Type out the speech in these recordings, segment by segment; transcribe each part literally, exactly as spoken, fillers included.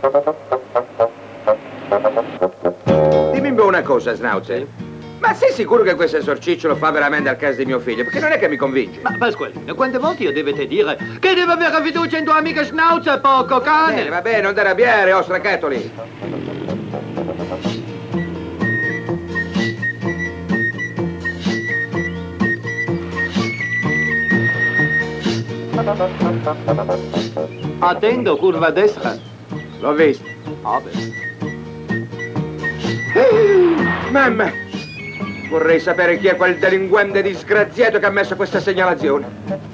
Dimmi una cosa, Schnauzer. Ma sei sicuro che questo esorciccio lo fa veramente al caso di mio figlio? Perché non è che mi convince. Ma Pasqualino, quante volte io dovete dire che deve avere fiducia in tua amica Schnauzer, poco cane? Bene, va bene, non ti arrabbiare, oh straccattoli. Attendo, curva a destra. L'ho visto. Ah, beh. Mamma! Vorrei sapere chi è quel delinquente disgraziato che ha messo questa segnalazione.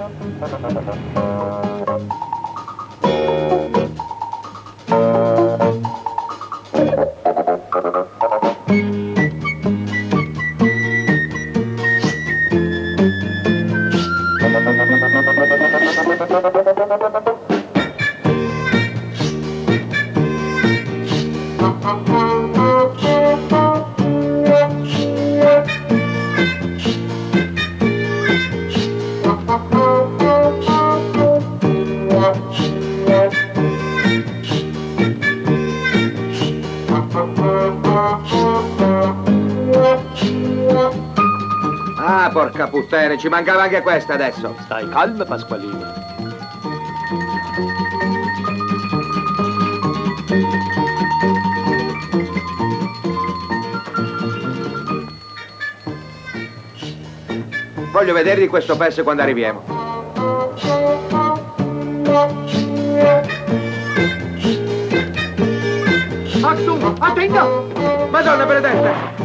Ah, porca puttana, ci mancava anche questa adesso. Stai calmo, Pasqualino. Voglio vederti questo pezzo quando arriviamo. Achtung, attento! Madonna benedetta!